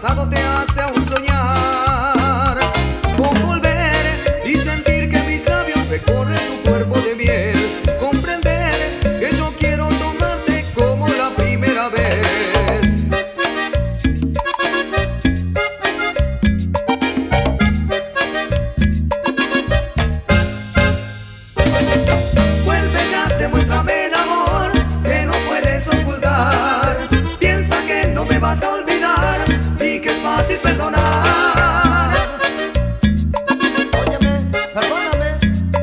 pasado te hace aún soñar con volver y sentir que mis labios recorren tu cuerpo de miel. Comprender que yo quiero tomarte como la primera vez. Vuelve ya, demuéstrame el amor que no puedes ocultar. Piensa que no me vas a olvidar y que es fácil perdonar. Óyeme, perdóname.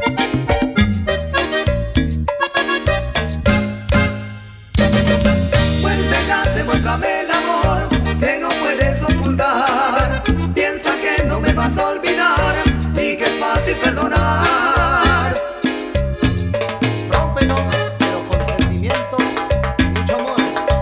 Vuelve ya, demuéstrame el amor que no puedes ocultar. Piensa que no me vas a olvidar y que es fácil perdonar. Rómpelo, pero con sentimiento, mucho amor.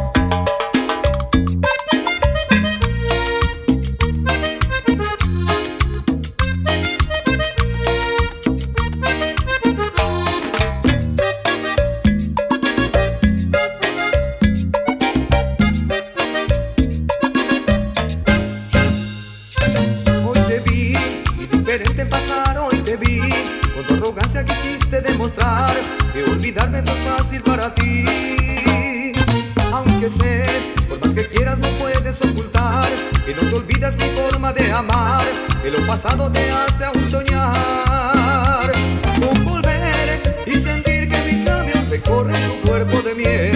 Hoy te vi, y diferente pasar, hoy te vi. Con tu arrogancia quisiste demostrar que olvidarme fue fácil para ti. Aunque sé, por más que quieras no puedes ocultar que no te olvidas mi forma de amar, que lo pasado te hace aún soñar con volver y sentir que mis labios recorren tu cuerpo de miel.